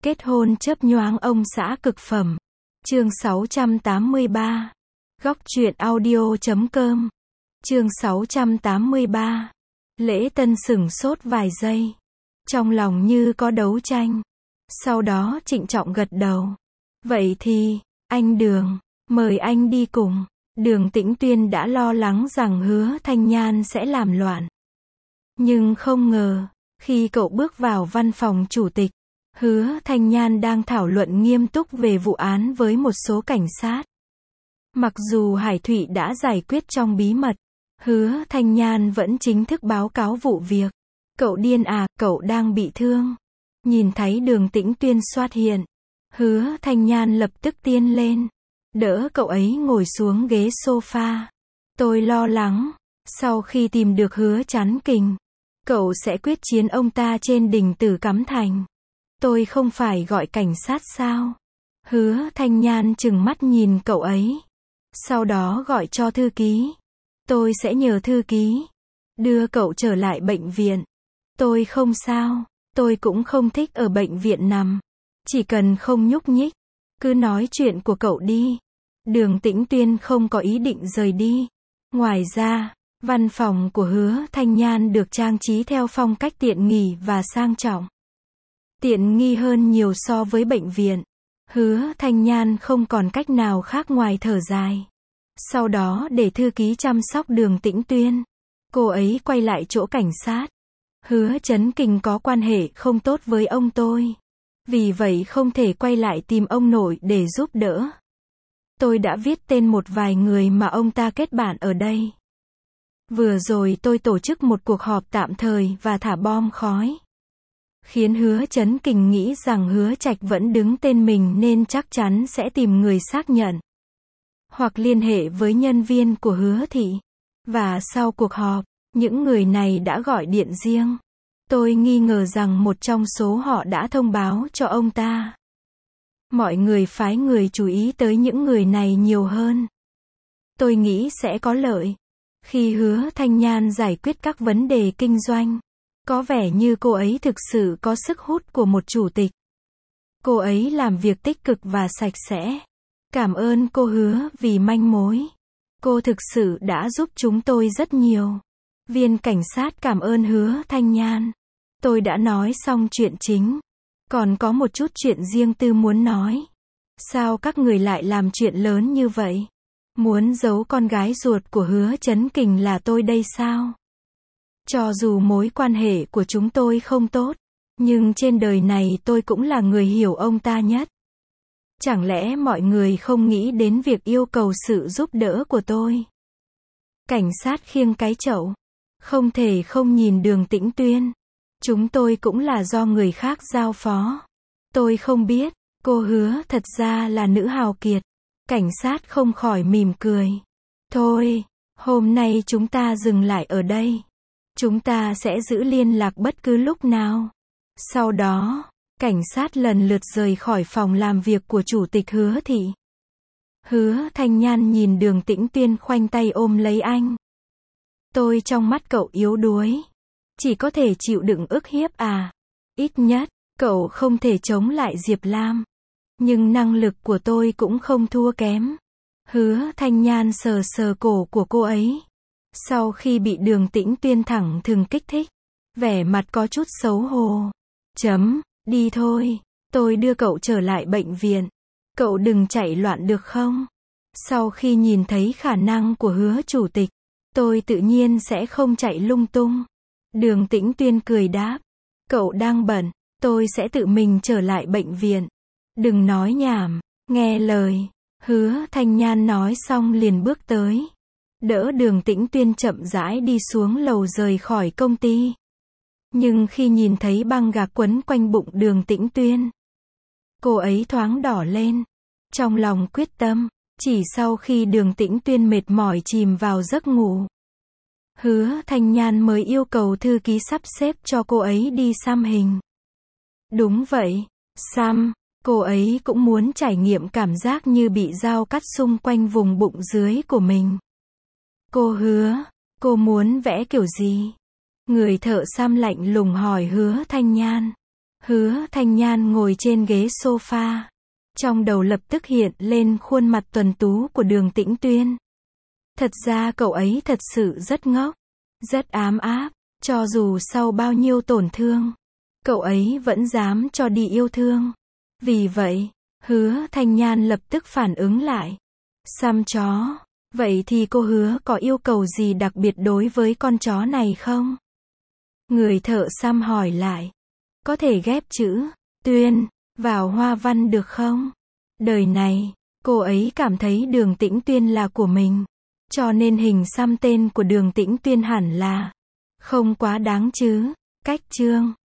Kết hôn chớp nhoáng ông xã cực phẩm. Chương 683. Góc truyện audio.com. Chương 683. Lễ tân sửng sốt vài giây. Trong lòng như có đấu tranh. Sau đó trịnh trọng gật đầu. Vậy thì, anh Đường, mời anh đi cùng. Đường Tĩnh Tuyên đã lo lắng rằng Hứa Thanh Nhan sẽ làm loạn. Nhưng không ngờ, khi cậu bước vào văn phòng chủ tịch, Hứa Thanh Nhan đang thảo luận nghiêm túc về vụ án với một số cảnh sát. Mặc dù Hải Thụy đã giải quyết trong bí mật, Hứa Thanh Nhan vẫn chính thức báo cáo vụ việc. Cậu điên à, cậu đang bị thương. Nhìn thấy Đường Tĩnh Tuyên xuất hiện, Hứa Thanh Nhan lập tức tiến lên, đỡ cậu ấy ngồi xuống ghế sofa. Tôi lo lắng, sau khi tìm được Hứa Chắn Kình, cậu sẽ quyết chiến ông ta trên đỉnh Tử Cắm Thành. Tôi không phải gọi cảnh sát sao? Hứa Thanh Nhan trừng mắt nhìn cậu ấy. Sau đó gọi cho thư ký. Tôi sẽ nhờ thư ký đưa cậu trở lại bệnh viện. Tôi không sao, tôi cũng không thích ở bệnh viện nằm. Chỉ cần không nhúc nhích, cứ nói chuyện của cậu đi. Đường Tĩnh Tuyên không có ý định rời đi. Ngoài ra, văn phòng của Hứa Thanh Nhan được trang trí theo phong cách tiện nghi và sang trọng. Tiện nghi hơn nhiều so với bệnh viện. Hứa Thanh Nhan không còn cách nào khác ngoài thở dài. Sau đó để thư ký chăm sóc Đường Tĩnh Tuyên. Cô ấy quay lại chỗ cảnh sát. Hứa Chấn Kình có quan hệ không tốt với ông tôi. Vì vậy không thể quay lại tìm ông nội để giúp đỡ. Tôi đã viết tên một vài người mà ông ta kết bạn ở đây. Vừa rồi tôi tổ chức một cuộc họp tạm thời và thả bom khói. Khiến Hứa Chấn Kình nghĩ rằng Hứa Trạch vẫn đứng tên mình nên chắc chắn sẽ tìm người xác nhận. Hoặc liên hệ với nhân viên của Hứa Thị. Và sau cuộc họp, những người này đã gọi điện riêng. Tôi nghi ngờ rằng một trong số họ đã thông báo cho ông ta. Mọi người phái người chú ý tới những người này nhiều hơn. Tôi nghĩ sẽ có lợi. Khi Hứa Thanh Nhan giải quyết các vấn đề kinh doanh, có vẻ như cô ấy thực sự có sức hút của một chủ tịch. Cô ấy làm việc tích cực và sạch sẽ. Cảm ơn cô Hứa vì manh mối. Cô thực sự đã giúp chúng tôi rất nhiều. Viên cảnh sát cảm ơn Hứa Thanh Nhan. Tôi đã nói xong chuyện chính. Còn có một chút chuyện riêng tư muốn nói. Sao các người lại làm chuyện lớn như vậy? Muốn giấu con gái ruột của Hứa Chấn Kình là tôi đây sao? Cho dù mối quan hệ của chúng tôi không tốt, nhưng trên đời này tôi cũng là người hiểu ông ta nhất. Chẳng lẽ mọi người không nghĩ đến việc yêu cầu sự giúp đỡ của tôi? Cảnh sát khiêng cái chậu. Không thể không nhìn Đường Tĩnh Tuyên. Chúng tôi cũng là do người khác giao phó. Tôi không biết, cô Hứa thật ra là nữ hào kiệt. Cảnh sát không khỏi mỉm cười. Thôi, hôm nay chúng ta dừng lại ở đây. Chúng ta sẽ giữ liên lạc bất cứ lúc nào. Sau đó, cảnh sát lần lượt rời khỏi phòng làm việc của chủ tịch Hứa Thị. Hứa Thanh Nhan nhìn Đường Tĩnh Tuyên khoanh tay ôm lấy anh. Tôi trong mắt cậu yếu đuối. Chỉ có thể chịu đựng ức hiếp à? Ít nhất, cậu không thể chống lại Diệp Lam. Nhưng năng lực của tôi cũng không thua kém. Hứa Thanh Nhan sờ sờ cổ của cô ấy. Sau khi bị Đường Tĩnh Tuyên thẳng thừng kích thích, vẻ mặt có chút xấu hổ. Đi thôi, tôi đưa cậu trở lại bệnh viện. Cậu đừng chạy loạn được không? Sau khi nhìn thấy khả năng của Hứa chủ tịch, tôi tự nhiên sẽ không chạy lung tung. Đường Tĩnh Tuyên cười đáp. Cậu đang bận, tôi sẽ tự mình trở lại bệnh viện. Đừng nói nhảm, nghe lời. Hứa Thanh Nhan nói xong liền bước tới. Đỡ Đường Tĩnh Tuyên chậm rãi đi xuống lầu rời khỏi công ty. Nhưng khi nhìn thấy băng gạc quấn quanh bụng Đường Tĩnh Tuyên, cô ấy thoáng đỏ lên. Trong lòng quyết tâm, chỉ sau khi Đường Tĩnh Tuyên mệt mỏi chìm vào giấc ngủ, Hứa Thanh Nhan mới yêu cầu thư ký sắp xếp cho cô ấy đi xăm hình. Đúng vậy, xăm, cô ấy cũng muốn trải nghiệm cảm giác như bị dao cắt xung quanh vùng bụng dưới của mình. Cô Hứa, cô muốn vẽ kiểu gì? Người thợ xăm lạnh lùng hỏi Hứa Thanh Nhan. Hứa Thanh Nhan ngồi trên ghế sofa. Trong đầu lập tức hiện lên khuôn mặt tuấn tú của Đường Tĩnh Tuyên. Thật ra cậu ấy thật sự rất ngốc, rất ám áp, cho dù sau bao nhiêu tổn thương, cậu ấy vẫn dám cho đi yêu thương. Vì vậy, Hứa Thanh Nhan lập tức phản ứng lại. Xăm chó, vậy thì cô Hứa có yêu cầu gì đặc biệt đối với con chó này không? Người thợ xăm hỏi lại. Có thể ghép chữ Tuyên vào hoa văn được không? Đời này, cô ấy cảm thấy Đường Tĩnh Tuyên là của mình, cho nên hình xăm tên của Đường Tĩnh Tuyên hẳn là không quá đáng chứ. Cách chương